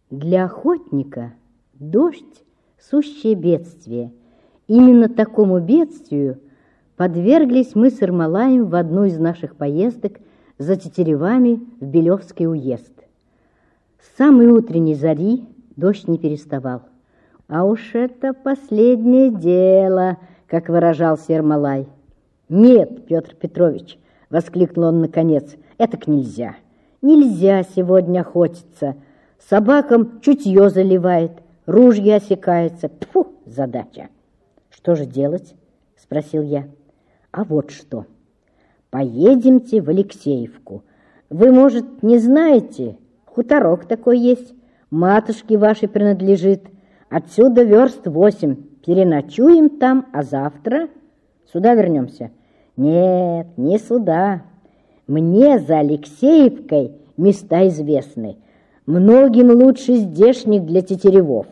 Для охотника дождь – сущее бедствие. Именно такому бедствию подверглись мы с Ермолаем в одну из наших поездок за тетеревами в Белевский уезд. С самой утренней зари дождь не переставал. А уж это последнее дело, как выражался Ермолай. «Нет, Петр Петрович», — воскликнул он наконец, — «этак нельзя. Нельзя сегодня охотиться. Собакам чутье заливает, ружья осекается. Тьфу, задача!» «Что же делать?» — спросил я. «А вот что. Поедемте в Алексеевку. Вы, может, не знаете, хуторок такой есть, матушке вашей принадлежит. Отсюда верст 8. Переночуем там, а завтра сюда вернемся». «Нет, не сюда. Мне за Алексеевкой места известны. Многим лучше здешних для тетеревов».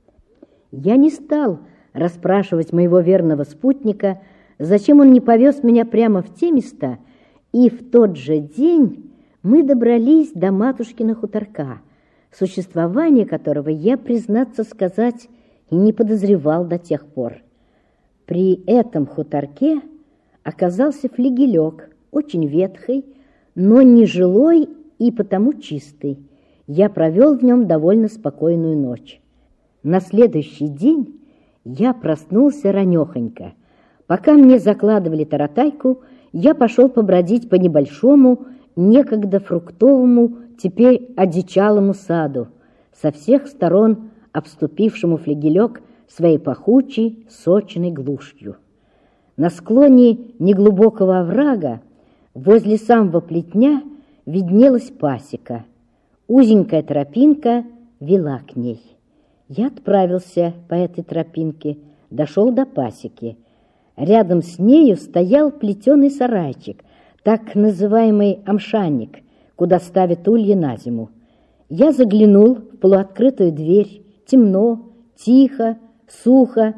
Я не стал расспрашивать моего верного спутника, зачем он не повез меня прямо в те места, и в тот же день мы добрались до матушкина хуторка, существование которого я, признаться сказать, и не подозревал до тех пор. При этом хуторке оказался флигелек, очень ветхий, но не жилой и потому чистый. Я провел в нем довольно спокойную ночь. На следующий день я проснулся ранехонько. Пока мне закладывали таратайку, я пошел побродить по небольшому, некогда фруктовому, теперь одичалому саду, со всех сторон обступившему флигелек своей пахучей, сочной глушью. На склоне неглубокого оврага, возле самого плетня, виднелась пасека. Узенькая тропинка вела к ней. Я отправился по этой тропинке, дошел до пасеки. Рядом с нею стоял плетеный сарайчик, так называемый амшанник, куда ставят улья на зиму. Я заглянул в полуоткрытую дверь. Темно, тихо, сухо,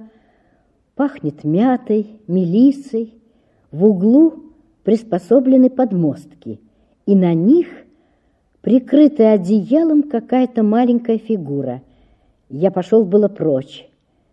пахнет мятой, мелиссой. В углу приспособлены подмостки, и на них, прикрытая одеялом, какая-то маленькая фигура. Я пошел было прочь.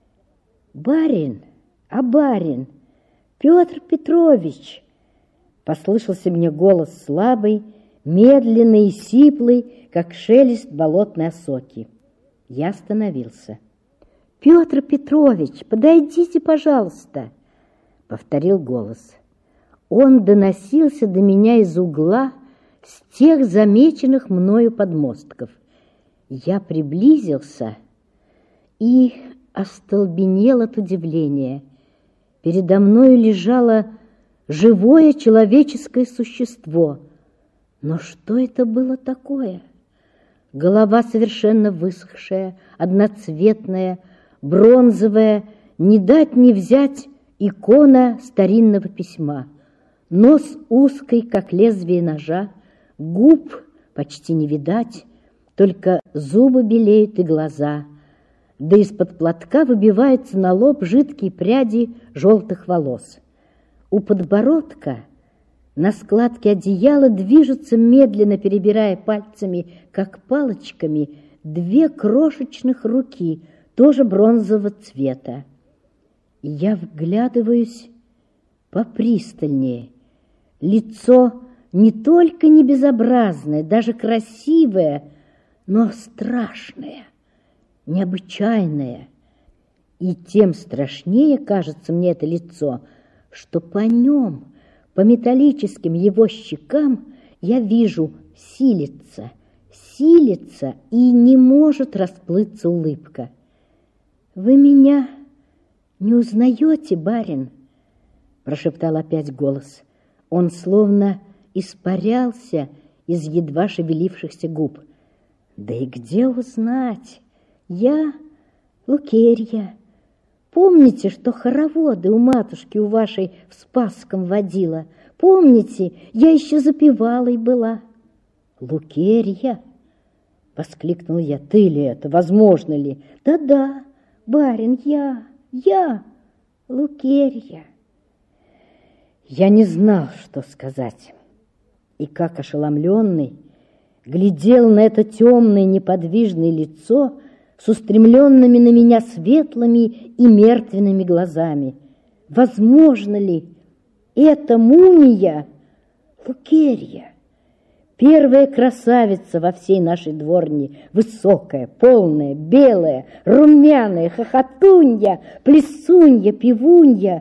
«Барин, барин, Петр Петрович!» Послышался мне голос слабый, медленный и сиплый, как шелест болотной осоки. Я остановился. «Петр Петрович, подойдите, пожалуйста!» — повторил голос. Он доносился до меня из угла с тех замеченных мною подмостков. Я приблизился и остолбенел от удивления. Передо мною лежало живое человеческое существо. Но что это было такое? Голова совершенно высохшая, одноцветная, бронзовая, не дать не взять икона старинного письма. Нос узкий, как лезвие ножа, губ почти не видать, только зубы белеют и глаза, да из-под платка выбиваются на лоб жидкие пряди желтых волос. У подбородка на складке одеяла движутся, медленно перебирая пальцами, как палочками, 2 крошечных руки, тоже бронзового цвета. Я вглядываюсь попристальнее. Лицо не только не безобразное, даже красивое, но страшное, необычайное. И тем страшнее кажется мне это лицо, что по нем, по металлическим его щекам, я вижу, силится и не может расплыться улыбка. «Вы меня не узнаете, барин?» — прошептал опять голос. Он словно испарялся из едва шевелившихся губ. «Да и где узнать? Я Лукерья. Помните, что хороводы у матушки у вашей в Спасском водила? Помните, я еще запевалой была?» «Лукерья?» — воскликнул я. «Ты ли это? Возможно ли?» «Да-да, барин, я Лукерья». Я не знал, что сказать, и как ошеломленный глядел на это темное неподвижное лицо с устремленными на меня светлыми и мертвенными глазами. Возможно ли это мумия Лукерья? Первая красавица во всей нашей дворне, высокая, полная, белая, румяная, хохотунья, плесунья, пивунья.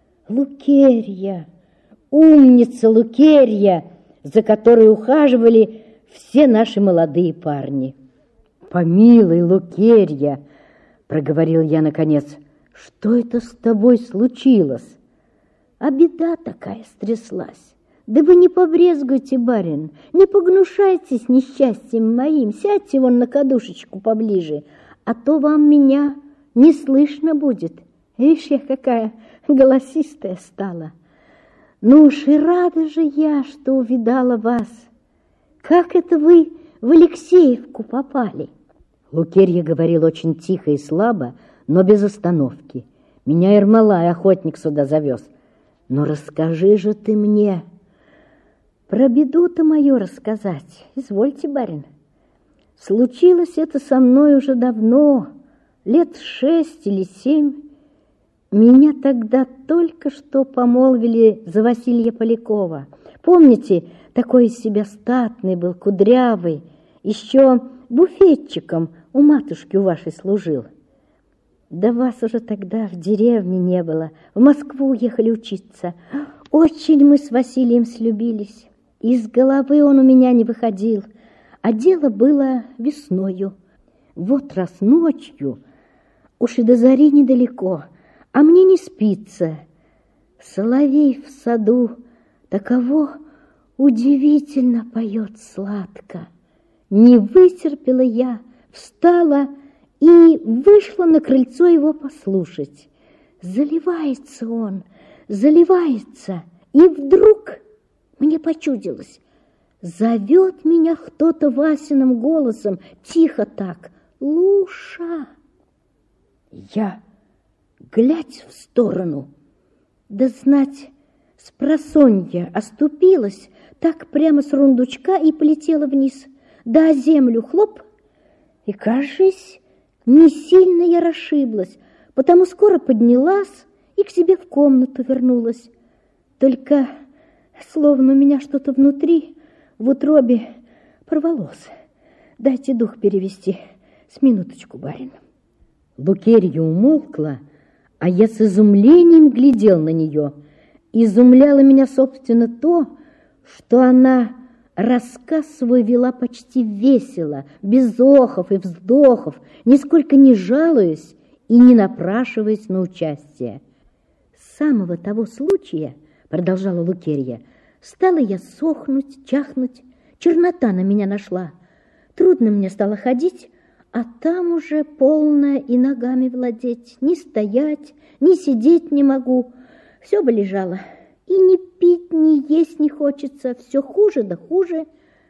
Лукерья, умница Лукерья, за которой ухаживали все наши молодые парни. «Помилуй, Лукерья!» — проговорил я наконец. «Что это с тобой случилось?» «А беда такая стряслась. Да вы не побрезгуйте, барин, не погнушайтесь несчастьем моим, сядьте вон на кадушечку поближе, а то вам меня не слышно будет. Видишь, я какая голосистая стала. Ну уж и рада же я, что увидала вас. Как это вы в Алексеевку попали?» Лукерья говорил очень тихо и слабо, но без остановки. «Меня Ермолай, охотник, сюда завез. Но расскажи же ты мне». «Про беду-то мою рассказать, извольте, барин. Случилось это со мной уже давно, лет 6 или 7. Меня тогда только что помолвили за Василия Полякова. Помните, такой из себя статный был, кудрявый, еще буфетчиком у матушки у вашей служил. Да вас уже тогда в деревне не было, в Москву уехали учиться. Очень мы с Василием слюбились. Из головы он у меня не выходил, а дело было весною. Вот раз ночью, уж и до зари недалеко, а мне не спится. Соловей в саду таково удивительно поет сладко. Не вытерпела я, встала и вышла на крыльцо его послушать. Заливается он, заливается, и вдруг... Мне почудилось, зовет меня кто-то Васиным голосом, тихо так: «Луша!» Я, глядь в сторону, да знать, спросонья оступилась, так прямо с рундучка и полетела вниз, да о землю хлоп, и, кажись, не сильно я расшиблась, потому скоро поднялась и к себе в комнату вернулась. Только... словно у меня что-то внутри, в утробе, порвалось. Дайте дух перевести. С минуточку, барин. Лукерья умолкла, а я с изумлением глядел на нее. Изумляло меня, собственно, то, что она рассказ свой вела почти весело, без охов и вздохов, нисколько не жалуясь и не напрашиваясь на участие. С самого того случая, продолжала Лукерья, стала я сохнуть, чахнуть, чернота на меня нашла. Трудно мне стало ходить, а там уже полно и ногами владеть, ни стоять, ни сидеть не могу. Все бы лежало, и ни пить, ни есть не хочется, все хуже да хуже.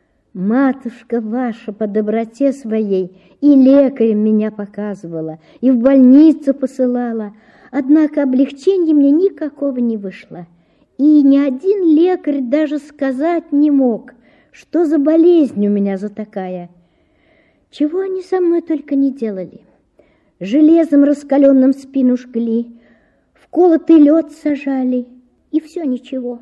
Матушка ваша по доброте своей и лекарем меня показывала, и в больницу посылала, однако облегчения мне никакого не вышло. И ни один лекарь даже сказать не мог, что за болезнь у меня за такая. Чего они со мной только не делали. Железом раскаленным спину жгли, в колотый лед сажали, и все ничего.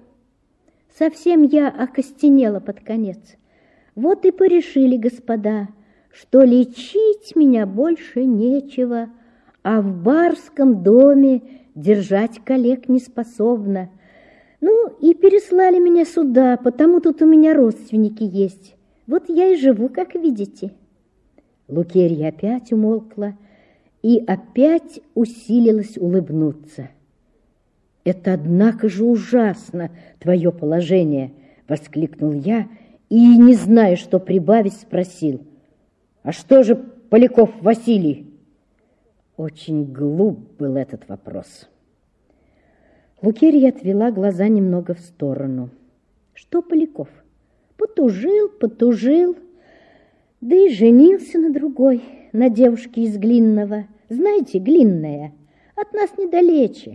Совсем я окостенела под конец. Вот и порешили господа, что лечить меня больше нечего, а в барском доме держать коллег не способна. Ну, и переслали меня сюда, потому тут у меня родственники есть. Вот я и живу, как видите». Лукерья опять умолкла и опять усилилась улыбнуться. «Это, однако же, ужасно, твое положение!» — воскликнул я и, не зная, что прибавить, спросил: «А что же Поляков Василий?» Очень глуп был этот вопрос. Лукерья отвела глаза немного в сторону. «Что Поляков? Потужил, да и женился на другой, на девушке из Глинного. Знаете, Глинная, от нас недалече.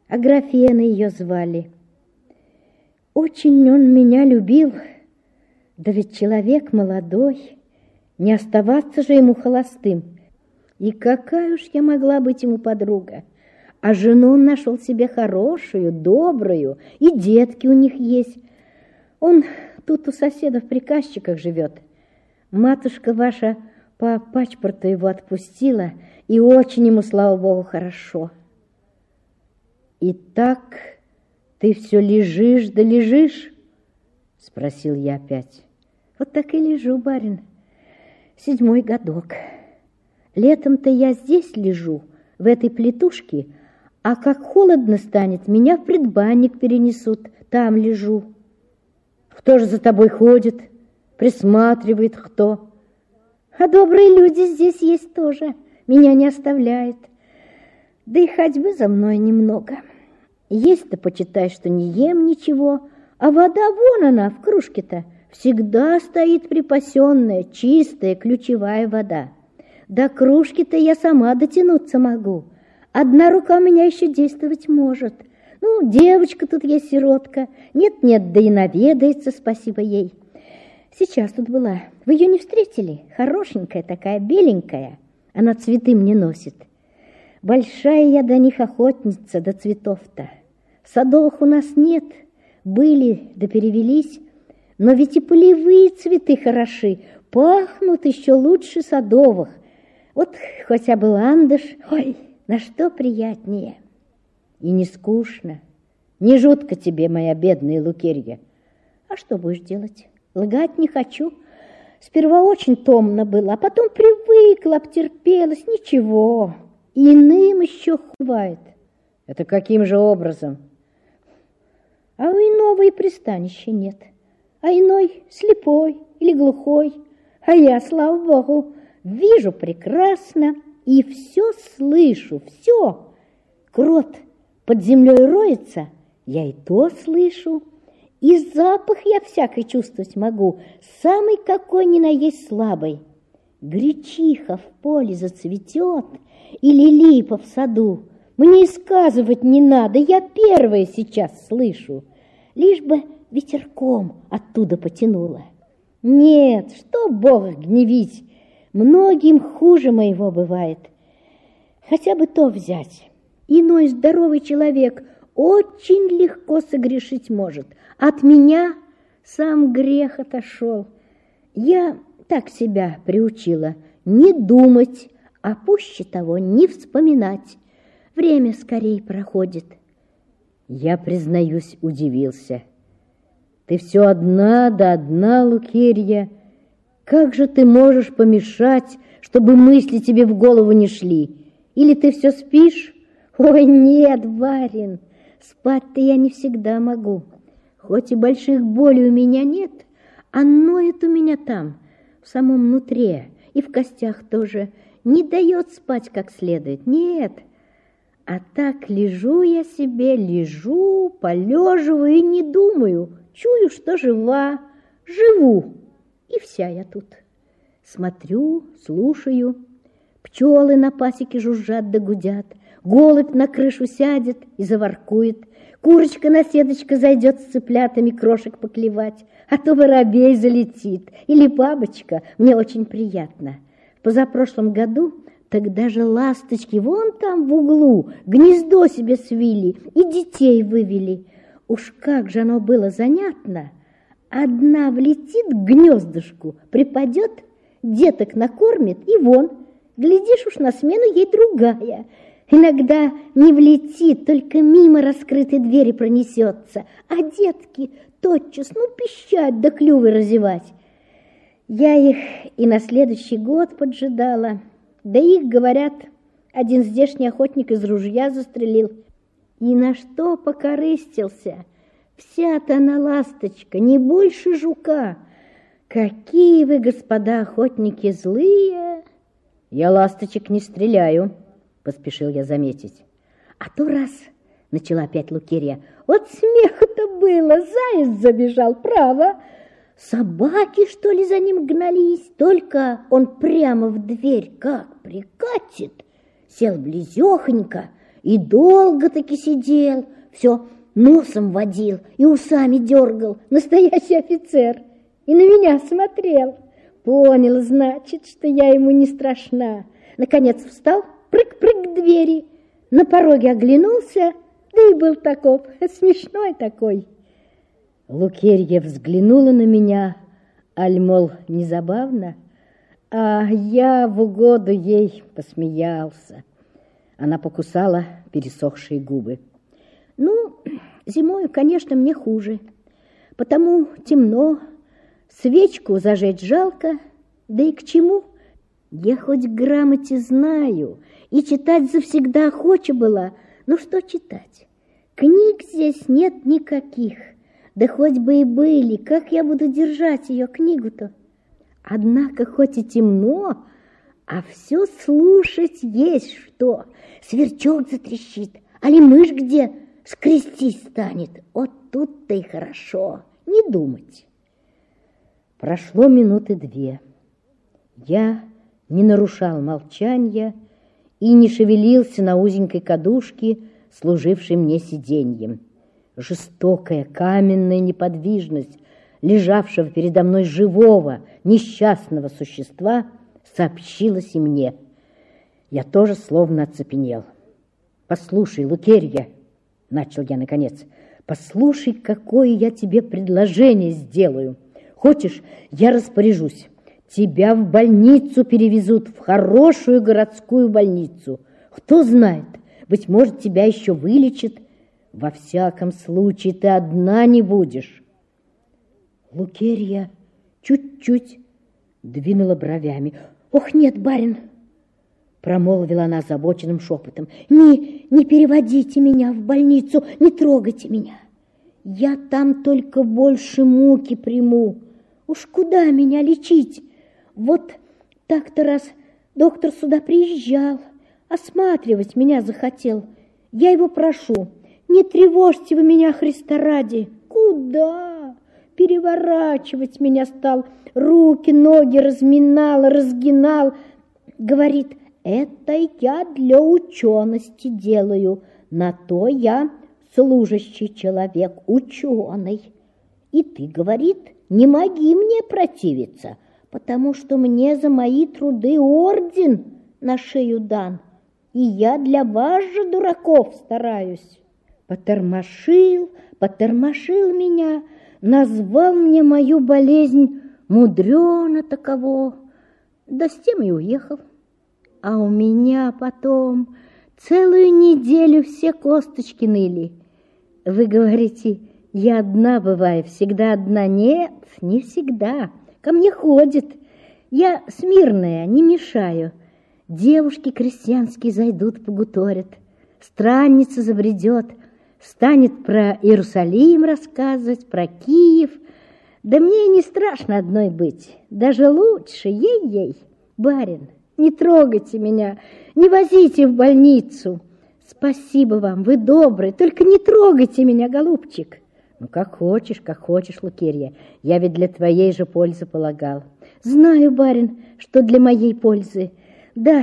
Аграфена ее звали. Очень он меня любил, Да ведь человек молодой, не оставаться же ему холостым. И какая уж я могла быть ему подруга. А жену он нашел себе хорошую, добрую, и детки у них есть. Он тут у соседа в приказчиках живет. Матушка ваша по паспорту его отпустила, и очень ему, слава богу, хорошо. И так ты все лежишь да лежишь? Спросил я опять. Вот так и лежу, барин. 7-й годок. Летом-то я здесь лежу, в этой плитушке, а как холодно станет, меня в предбанник перенесут, там лежу. Кто же за тобой ходит, присматривает кто? А добрые люди здесь есть тоже, меня не оставляют. Да и ходьбы за мной немного. Есть-то, почитай, что не ем ничего, а вода вон она, в кружке-то, всегда стоит припасенная, чистая, ключевая вода. До кружки-то я сама дотянуться могу. Одна рука у меня еще действовать может. Ну, девочка тут есть, сиротка. Нет-нет, да и наведается, спасибо ей. Сейчас тут была. Вы ее не встретили? Хорошенькая такая, беленькая. Она цветы мне носит. Большая я до них охотница, до цветов-то. Садовых у нас нет. Были, да перевелись. Но ведь и полевые цветы хороши. Пахнут еще лучше садовых. Вот хотя бы ландыш. Ой, на что приятнее. И не скучно. Не жутко тебе, моя бедная Лукерья. А что будешь делать? Лгать не хочу. Сперва очень томно было, а потом привыкла, обтерпелась. Ничего. Иным еще бывает. Это каким же образом? А у иного и пристанища нет. А иной слепой или глухой. А я, слава богу, вижу прекрасно и все слышу, все. Крот под землей роется, я и то слышу. И запах я всякий чувствовать могу, самый какой ни на есть слабый. Гречиха в поле зацветет или липа в саду. Мне и сказывать не надо, я первая сейчас слышу. Лишь бы ветерком оттуда потянуло. Нет, что Бога гневить, многим хуже моего бывает. Хотя бы то взять. Иной здоровый человек очень легко согрешить может. От меня сам грех отошел. Я так себя приучила не думать, а пуще того не вспоминать. Время скорей проходит. Я, признаюсь, удивился. Ты все одна да одна, Лукерья. Как же ты можешь помешать, чтобы мысли тебе в голову не шли? Или ты все спишь? Ой, нет, барин, спать-то я не всегда могу. Хоть и больших болей у меня нет, а ноет у меня там, в самом нутре, и в костях тоже. Не дает спать как следует, нет. А так лежу я себе, лежу, полеживаю и не думаю. Чую, что жива, живу, и вся я тут. Смотрю, слушаю, пчелы на пасеке жужжат да гудят, голубь на крышу сядет и заворкует, курочка на сеточку зайдет с цыплятами крошек поклевать, а то воробей залетит или бабочка, мне очень приятно. В позапрошлом году так даже ласточки вон там в углу гнездо себе свили и детей вывели. Уж как же оно было занятно! Одна влетит к гнездышку, припадет, деток накормит и вон. Глядишь, уж на смену ей другая. Иногда не влетит, только мимо раскрытой двери пронесется, а детки тотчас, пищать да клювы разевать. Я их и на следующий год поджидала, да их, говорят, один здешний охотник из ружья застрелил. И на что покорыстился? Вся-то она ласточка, не больше жука. Какие вы, господа охотники, злые! Я ласточек не стреляю, поспешил я заметить. А то раз, начала опять Лукерья, вот смеха-то было, заяц забежал, право. Собаки, что ли, за ним гнались? Только он прямо в дверь как прикатит, сел близехонько и долго-таки сидел, все носом водил и усами дергал. Настоящий офицер. и на меня смотрел. Понял, значит, что я ему не страшна. Наконец встал, прыг-прыг к двери, на пороге оглянулся, да и был таков, смешной такой. Лукерья взглянула на меня, аль, мол, не забавно, а я в угоду ей посмеялся. Она покусала пересохшие губы. Ну, зимою, конечно, мне хуже, потому темно, свечку зажечь жалко, да и к чему? Я хоть грамоте знаю, и читать завсегда охоча была, но что читать? Книг здесь нет никаких, да хоть бы и были, как я буду держать ее книгу-то? Однако хоть и темно, а все слушать есть что. Сверчок затрещит, али мышь где скрестись станет. Вот тут-то и хорошо, не думать. Прошло минуты 2. Я не нарушал молчания и не шевелился на узенькой кадушке, служившей мне сиденьем. Жестокая каменная неподвижность лежавшего передо мной живого, несчастного существа сообщилась и мне. Я тоже словно оцепенел. «Послушай, Лукерья», — начал я наконец, — «послушай, какое я тебе предложение сделаю. Хочешь, я распоряжусь. Тебя в больницу перевезут, в хорошую городскую больницу. Кто знает, быть может, тебя еще вылечат. Во всяком случае, ты одна не будешь». Лукерья чуть-чуть двинула бровями. «Ох, нет, барин!» Промолвила она озабоченным шепотом. Не переводите меня в больницу, не трогайте меня. Я там только больше муки приму. Уж куда меня лечить? Вот так-то раз доктор сюда приезжал, осматривать меня захотел. Я его прошу, не тревожьте вы меня, Христа ради. Куда? Переворачивать меня стал, руки, ноги разминал, разгинал. Говорит, это я для учености делаю, на то я служащий человек, ученый. И ты, говорит, не моги мне противиться, потому что мне за мои труды орден на шею дан, и я для вас же, дураков, стараюсь. Потормошил меня, назвал мне мою болезнь мудрено таково, да с тем и уехал. А у меня потом целую неделю все косточки ныли. Вы говорите, я одна бываю, всегда одна. Нет, не всегда. Ко мне ходит. Я смирная, не мешаю. Девушки крестьянские зайдут, погуторят. Странница забредет, станет про Иерусалим рассказывать, про Киев. Да мне не страшно одной быть, даже лучше, ей-ей. Барин, не трогайте меня, не возите в больницу. Спасибо вам, вы добрый, только не трогайте меня, голубчик. Ну, как хочешь, Лукерья, я ведь для твоей же пользы полагал. Знаю, барин, что для моей пользы. Да,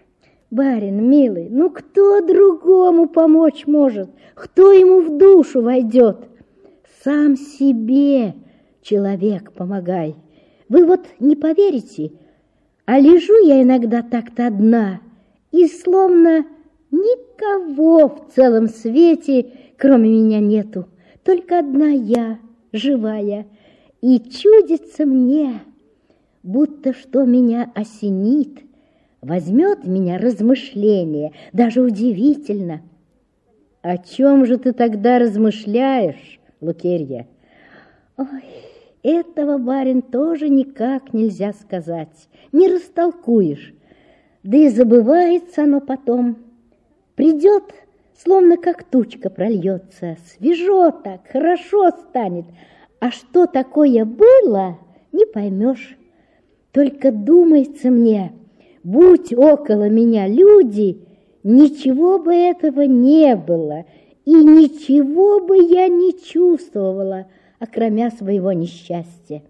барин, милый, ну кто другому помочь может? Кто ему в душу войдет? Сам себе, человек, помогай. Вы вот не поверите, а лежу я иногда так-то одна, и словно никого в целом свете, кроме меня, нету. Только одна я, живая, и чудится мне, будто что меня осенит, возьмет меня размышление, даже удивительно. О чем же ты тогда размышляешь, Лукерья? Ой, этого, барин, тоже никак нельзя сказать, не растолкуешь. Да и забывается оно потом. Придет, словно как тучка прольется, свежо так, хорошо станет. А что такое было, не поймешь. Только думается мне, будь около меня люди, ничего бы этого не было, и ничего бы я не чувствовала, окромя своего несчастья.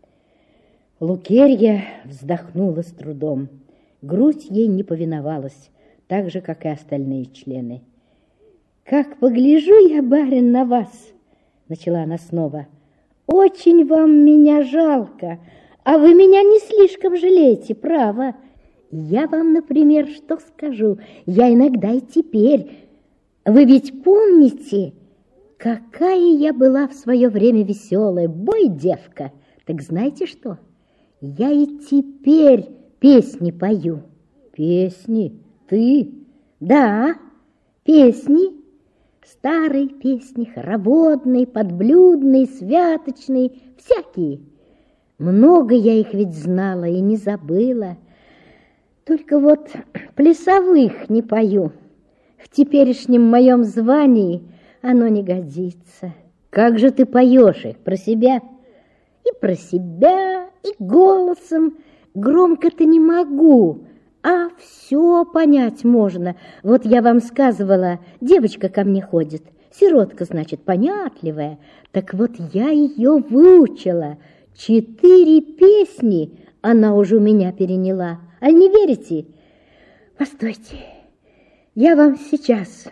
Лукерья вздохнула с трудом. Грудь ей не повиновалась, так же, как и остальные члены. «Как погляжу я, барин, на вас!» — начала она снова. Очень вам меня жалко, а вы меня не слишком жалеете, право. Я вам, например, что скажу, я иногда и теперь. Вы ведь помните, какая я была в свое время веселая, бой девка. Так знаете что? Я и теперь песни пою. Песни? Ты? Да, песни. Старые песни, хороводные, подблюдные, святочные, всякие. Много я их ведь знала и не забыла. Только вот плясовых не пою. В теперешнем моем звании оно не годится. Как же ты поешь их? Про себя? И про себя, и голосом. Громко-то не могу, а все понять можно. Вот я вам сказывала, девочка ко мне ходит. Сиротка, значит, понятливая. Так вот я ее выучила. 4 песни она уже у меня переняла. А не верите? Постойте, я вам сейчас.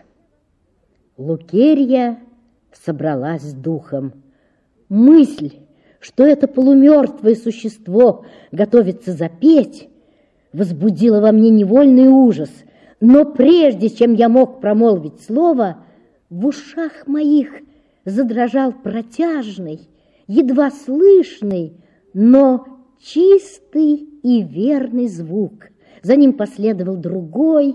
Лукерья собралась с духом. Мысль, что это полумертвое существо готовится запеть, возбудила во мне невольный ужас. Но прежде чем я мог промолвить слово, в ушах моих задрожал протяжный, едва слышный, но чистый и верный звук. За ним последовал другой,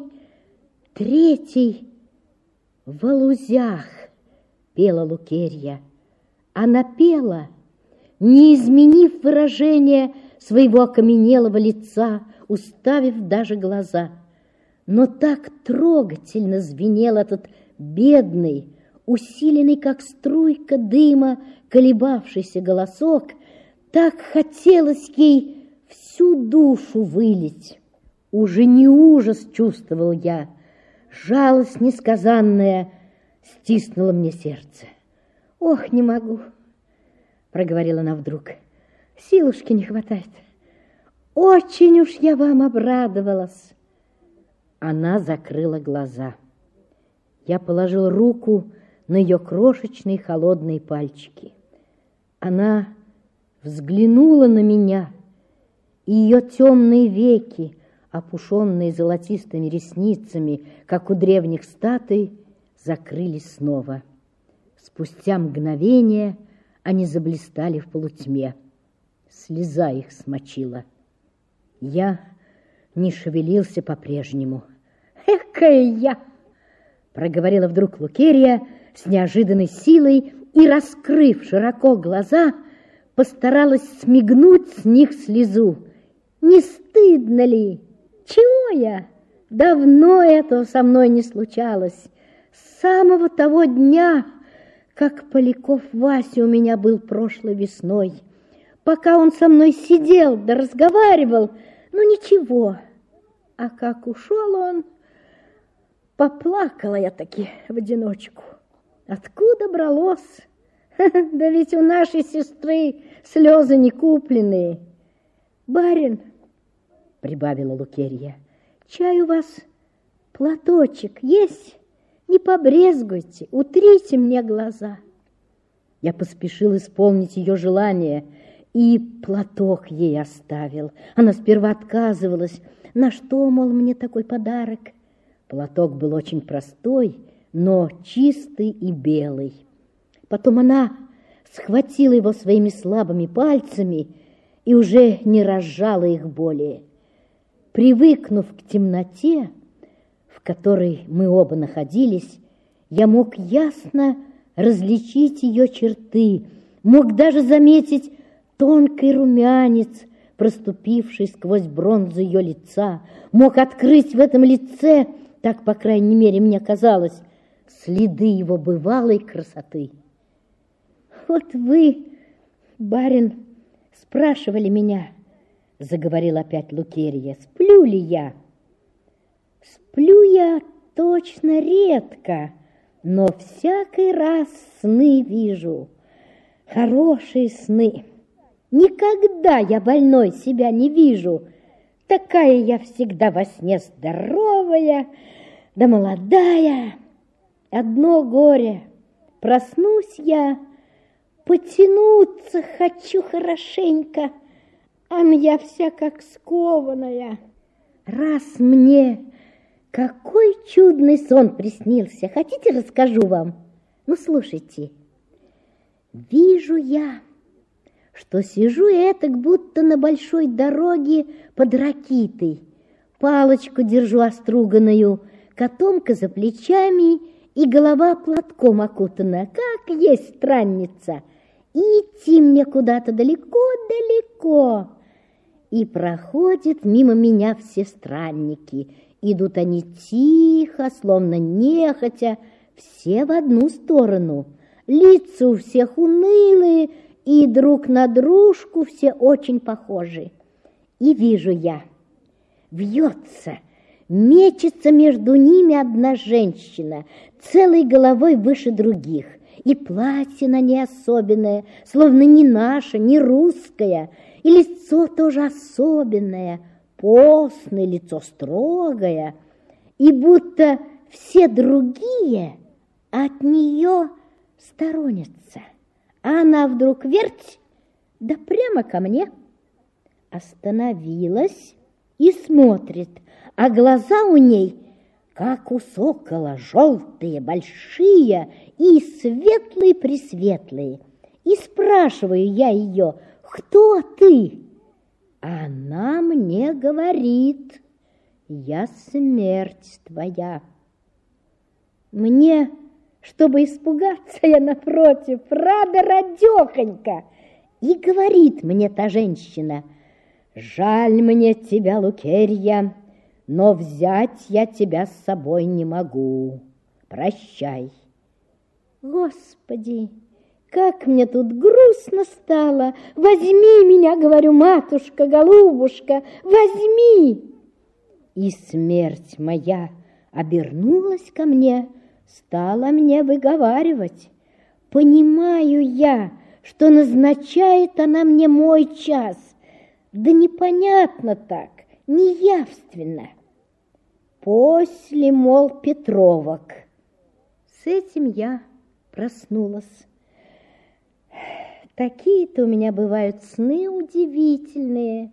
третий. В алузях пела Лукерья. Она пела, не изменив выражение своего окаменелого лица, уставив даже глаза. Но так трогательно звенел этот бедный, усиленный, как струйка дыма, колебавшийся голосок, так хотелось ей всю душу вылить. Уже не ужас чувствовал я, жалость несказанная стиснула мне сердце. «Ох, не могу!» — проговорила она вдруг. «Силушки не хватает. Очень уж я вам обрадовалась». Она закрыла глаза. Я положил руку на ее крошечные холодные пальчики. Она взглянула на меня, и ее темные веки, опушенные золотистыми ресницами, как у древних статуй, закрылись снова. Спустя мгновение они заблистали в полутьме. Слеза их смочила. Я не шевелился по-прежнему. «Экая я!» — проговорила вдруг Лукерья с неожиданной силой и, раскрыв широко глаза, постаралась смигнуть с них слезу. «Не стыдно ли? Чего я? Давно этого со мной не случалось. С самого того дня, как Поляков Вася у меня был прошлой весной. Пока он со мной сидел да разговаривал, ну ничего. А как ушел он, поплакала я таки в одиночку. Откуда бралось? Да ведь у нашей сестры слезы не купленные. Барин, — прибавила Лукерья, — чай у вас платочек есть? Не побрезгуйте, утрите мне глаза. Я поспешил исполнить ее желание и платок ей оставил. Она сперва отказывалась. На что, мол, мне такой подарок? Платок был очень простой, но чистый и белый. Потом она схватила его своими слабыми пальцами и уже не разжала их более. Привыкнув к темноте, в которой мы оба находились, я мог ясно различить ее черты, мог даже заметить тонкий румянец, проступивший сквозь бронзу ее лица, мог открыть в этом лице, так, по крайней мере, мне казалось, следы его бывалой красоты. «Вот вы, барин, спрашивали меня, — заговорила опять Лукерья, — сплю ли я? Сплю я точно редко, но всякий раз сны вижу, хорошие сны. Никогда я больной себя не вижу, такая я всегда во сне здоровая, да молодая. Одно горе, проснусь я, потянуться хочу хорошенько, а я вся как скованная. Раз мне какой чудный сон приснился, хотите, расскажу вам? Ну, слушайте. Вижу я, что сижу этак, будто на большой дороге под ракитой. Палочку держу оструганную, котомка за плечами и голова платком окутана, как есть странница. И идти мне куда-то далеко-далеко. И проходят мимо меня все странники. Идут они тихо, словно нехотя, все в одну сторону. Лица у всех унылые, и друг на дружку все очень похожи. И вижу я, вьется, мечется между ними одна женщина, целой головой выше других. И платье на ней особенное, словно не наше, не русское, и лицо тоже особенное, постное, лицо строгое, и будто все другие от нее сторонятся. А она вдруг верть, да прямо ко мне. Остановилась и смотрит, а глаза у ней, как у сокола, желтые, большие и светлые-пресветлые. И спрашиваю я ее: кто ты? Она мне говорит: я смерть твоя. Мне, чтобы испугаться, я напротив, рада радехонька. И говорит мне та женщина: жаль мне тебя, Лукерья, но взять я тебя с собой не могу. Прощай. Господи, как мне тут грустно стало. Возьми меня, говорю, матушка, голубушка, возьми. И смерть моя обернулась ко мне, стала мне выговаривать. Понимаю я, что назначает она мне мой час. Да непонятно так, неявственно. После, мол, Петровок. С этим я проснулась. Такие-то у меня бывают сны удивительные.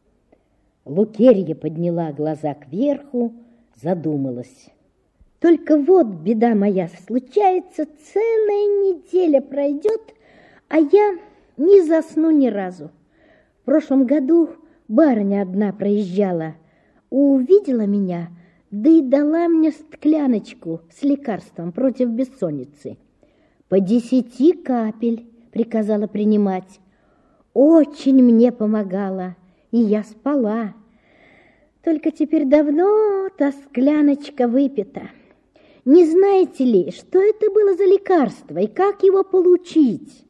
Лукерья подняла глаза кверху, задумалась. Только вот беда моя, случается, целая неделя пройдет, а я не засну ни разу. В прошлом году барыня одна проезжала, увидела меня, да и дала мне скляночку с лекарством против бессонницы. По 10 капель приказала принимать. Очень мне помогала, и я спала. Только теперь давно та скляночка выпита. Не знаете ли, что это было за лекарство и как его получить?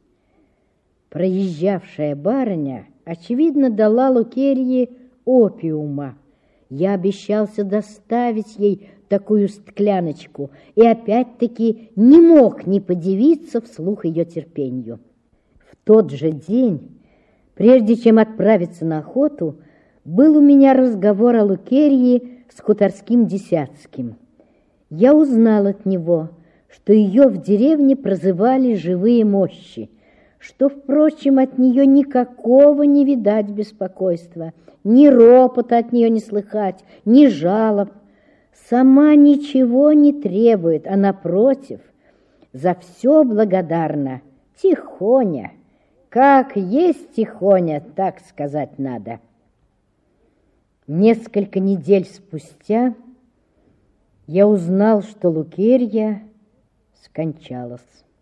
Проезжавшая барыня, очевидно, дала Лукерье опиума. Я обещался доставить ей такую скляночку и опять-таки не мог не подивиться вслух ее терпению. В тот же день, прежде чем отправиться на охоту, был у меня разговор о Лукерье с хуторским Десятским. Я узнал от него, что ее в деревне прозывали «живые мощи», что, впрочем, от нее никакого не видать беспокойства, ни ропота от нее не слыхать, ни жалоб. Сама ничего не требует, а, напротив, за все благодарна, тихоня. Как есть тихоня, так сказать надо. Несколько недель спустя я узнал, что Лукерья скончалась.